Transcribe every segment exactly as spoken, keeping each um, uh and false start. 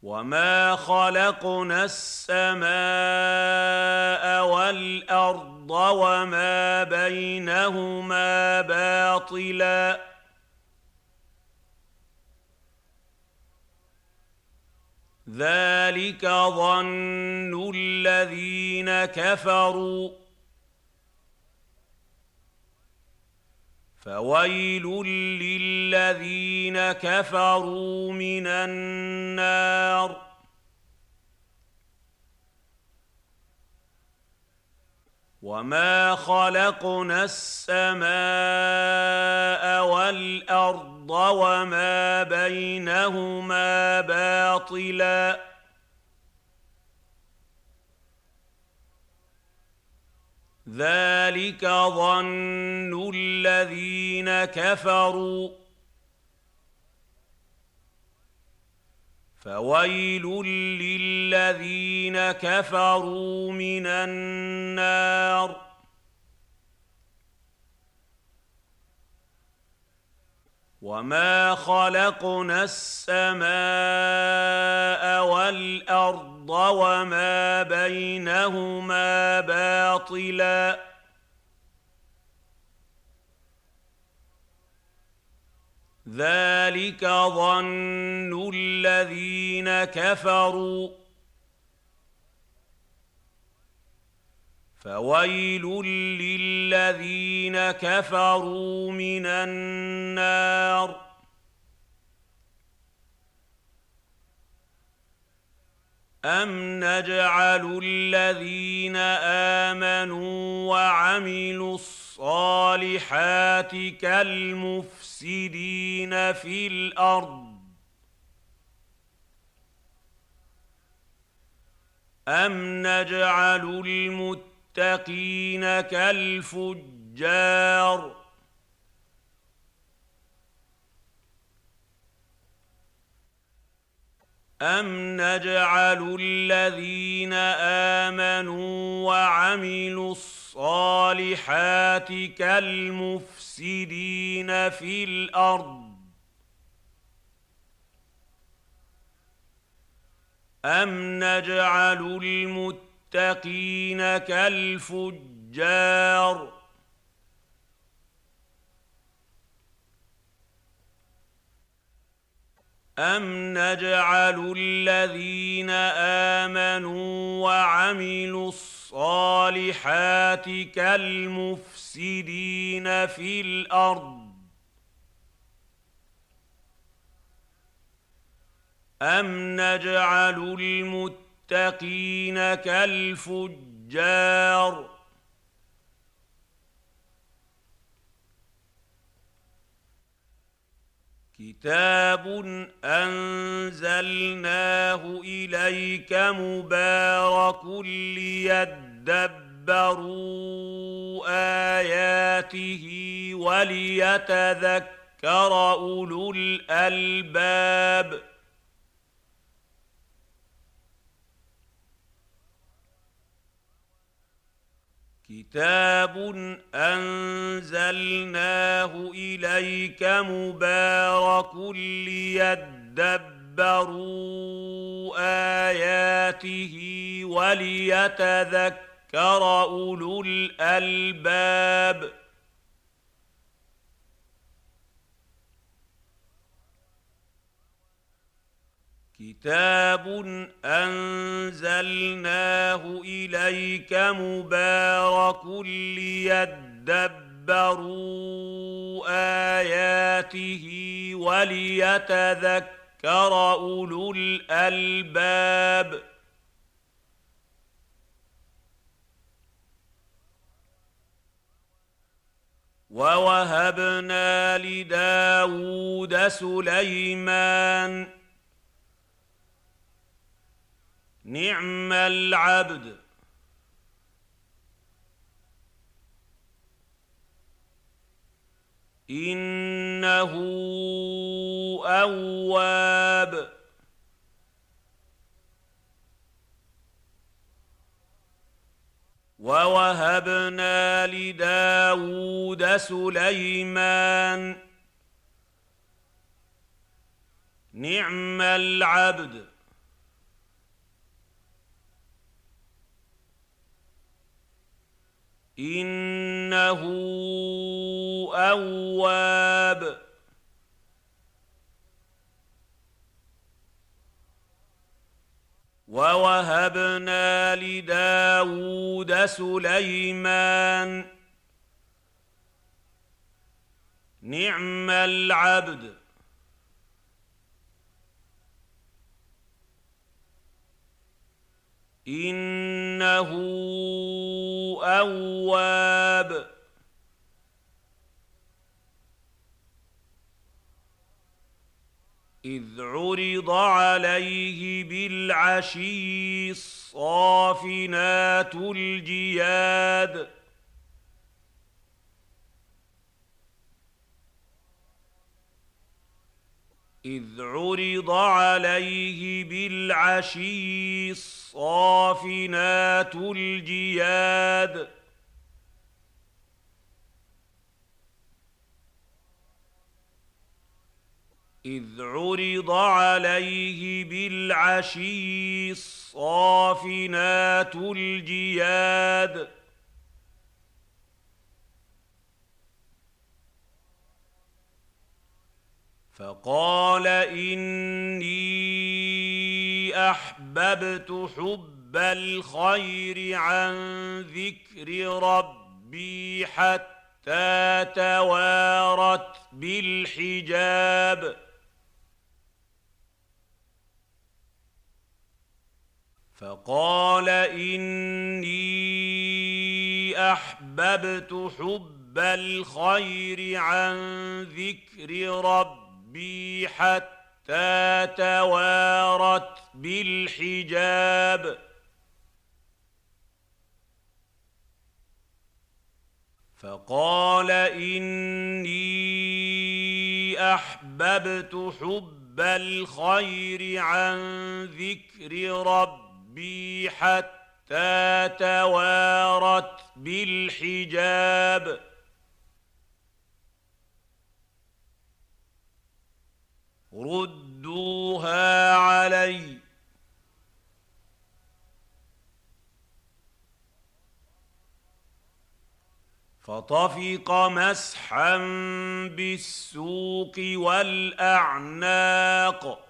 وما خلقنا السماء والأرض وما بينهما باطلا ذلك ظن الذين كفروا فويل للذين كفروا من النار وما خلقنا السماء والأرض وما بينهما باطلا ذلك ظن الذين كفروا فويل للذين كفروا من النار وما خلقنا السماء والأرض وما بينهما باطلا ذلك ظن الذين كفروا فويل للذين كفروا من النار أم نجعل الذين آمنوا وعملوا الصالحات كالمفسدين في الأرض أم نجعل المتقين كالفجار أم نجعل الذين آمنوا وعملوا الصالحات كالمفسدين في الأرض أم نجعل المتقين كالفجار أم نجعل الذين آمنوا وعملوا الصالحات كالمفسدين في الأرض أم نجعل المتقين كالفجار كتاب أنزلناه إليك مبارك ليدبروا آياته وليتذكر أولو الألباب كتاب أنزلناه إليك مبارك ليدبروا آياته وليتذكر أولو الألباب كتاب أنزلناه إليك مبارك ليدبروا آياته وليتذكر أولو الألباب ووهبنا لداود سليمان نعم العبد إنه أواب ووهبنا لداود سليمان نعم العبد إنه أواب. ووهبنا لداود سليمان نعم العبد إنه أواب. إذ عرض عليه بالعشي الصافنات الجياد إذ عرض عليه بالعشي الصافنات الجياد إذ عرض عليه بالعشي الصافنات الجياد فقال إني أحببت حب الخير عن ذكر ربي حتى توارت بالحجاب فقال إني أحببت حب الخير عن ذكر ربي حتى توارت بالحجاب فقال إني أحببت حب الخير عن ذكر ربي حتى توارت بالحجاب ردوها علي فطفق مسحا بالسوق والأعناق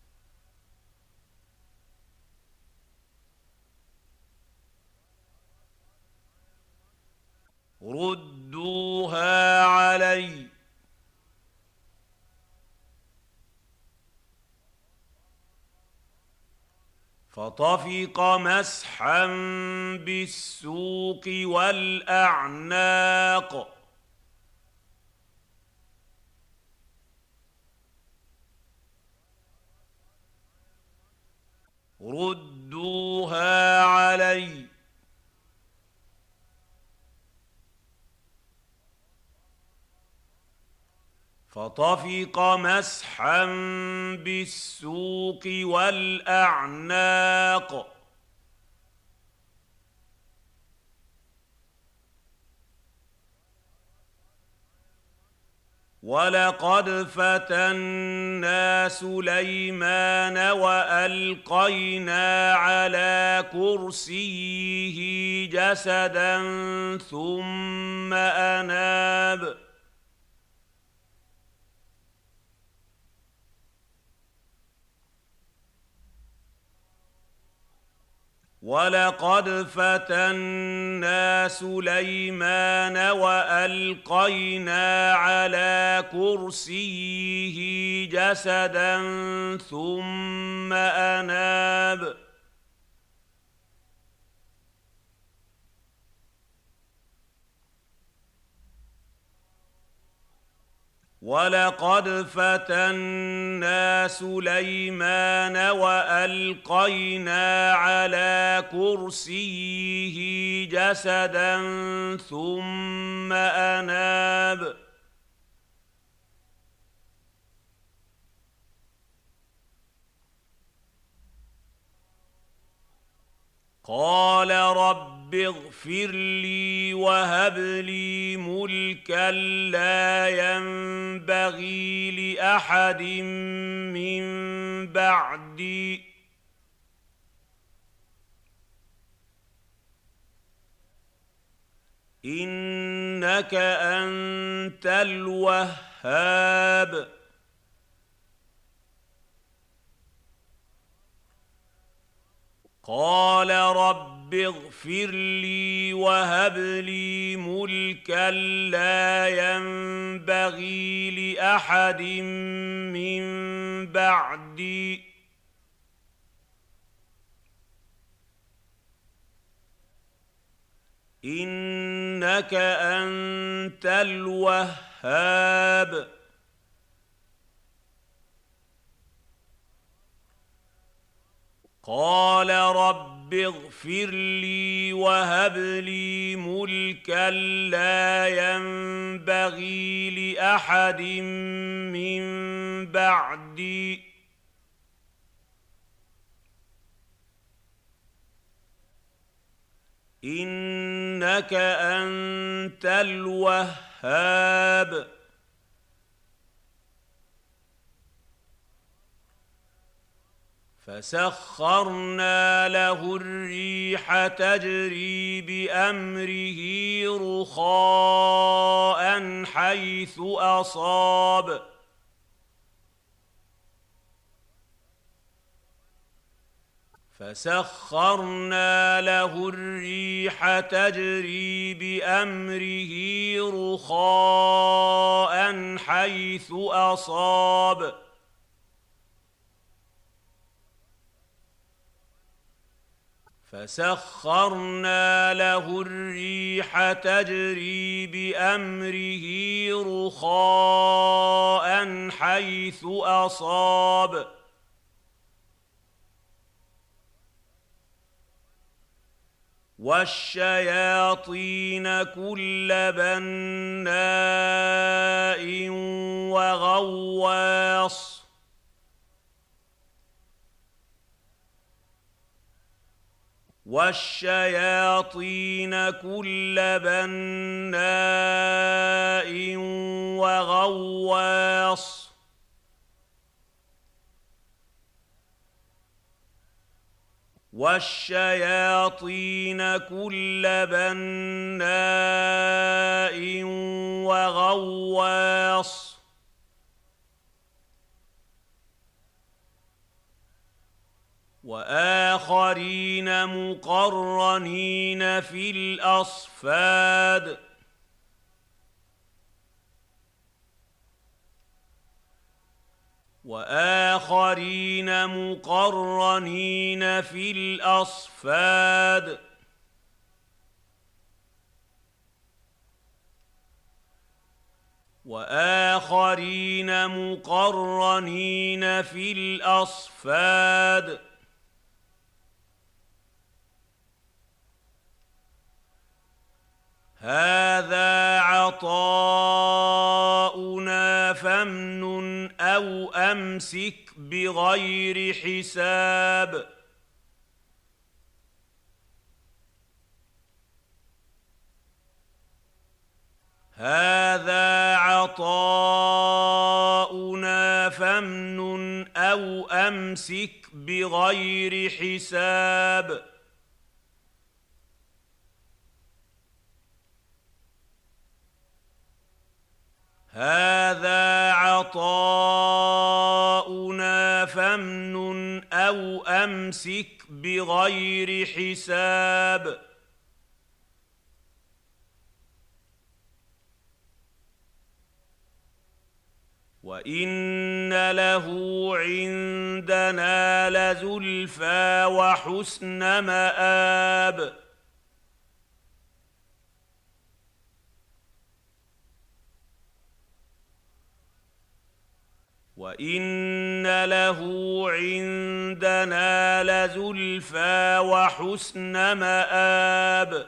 ردوها علي فطفق مسحا بالسوق والأعناق ردوها علي فطفق مسحا بالسوق والأعناق ولقد فتنا سليمان وألقينا على كرسيه جسدا ثم أناب ولقد فتنا سليمان وألقينا على كرسيه جسدا ثم أناب ولقد فتنا سليمان وألقينا على كرسيه جسدا ثم أناب قال رب اغفر لي وهب لي ملكا لا ينبغي لأحد من بعدي إنك أنت الوهاب قال رب اغفر لي وهب لي ملكا لا ينبغي لأحد من بعدي إنك أنت الوهاب قال رب اغفر لي وهب لي ملكا لا ينبغي لأحد من بعدي إنك أنت الوهاب فسخرنا له الريح تجري بأمره رخاء حيث أصاب فسخرنا له الريح تجري بأمره رخاء حيث أصاب فسخرنا له الريح تجري بأمره رخاء حيث أصاب والشياطين كل بناء وغواص والشياطين كل بناء وغواص والشياطين كل بناء وغواص وآخرين مقرنين في الأصفاد وآخرين مقرنين في الأصفاد وآخرين مقرنين في الأصفاد هذا عطاؤنا فامنن أو أمسك بغير حساب هذا عطاؤنا فامنن أو أمسك بغير حساب هذا عطاؤنا فامنن أو أمسك بغير حساب وإن له عندنا لزلفى وحسن مآب وإن له عندنا لزلفى وحسن مآب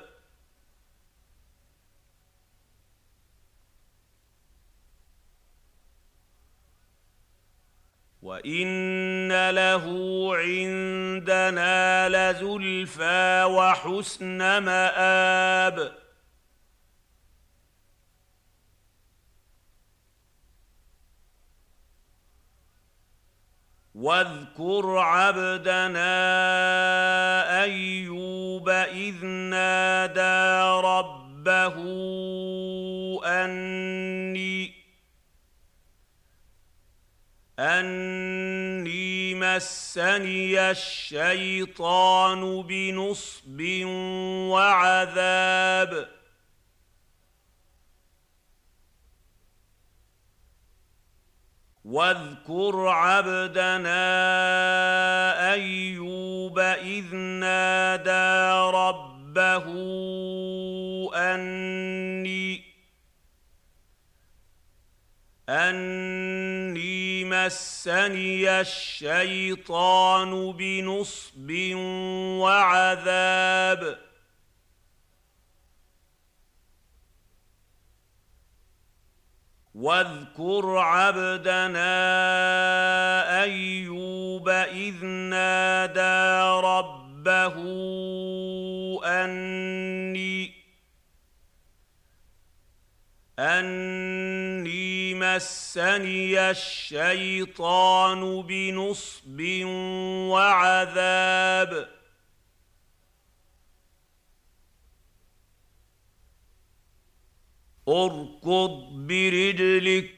وإن له عندنا لزلفى وحسن مآب واذكر عبدنا أيوب إذ نادى ربه ربه أني أني مسني الشيطان بنصب وعذاب واذكر عبدنا أيوب إذ نادى ربه أني أني مسني الشيطان بنصب وعذاب واذكر عبدنا أيوب إذ نادى ربه أني أني مسني الشيطان بنصب وعذاب اركض برجلك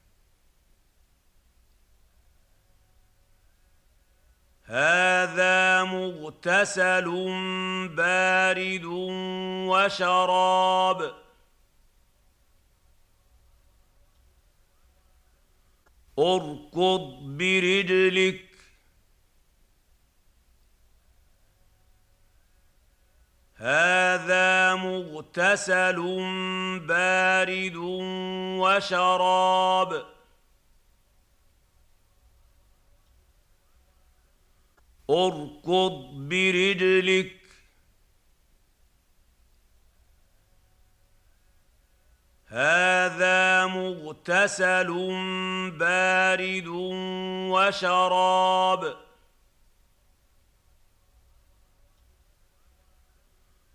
هذا مغتسل بارد وشراب اركض برجلك هذا مغتسل بارد وشراب اركض برجلك هذا مغتسل بارد وشراب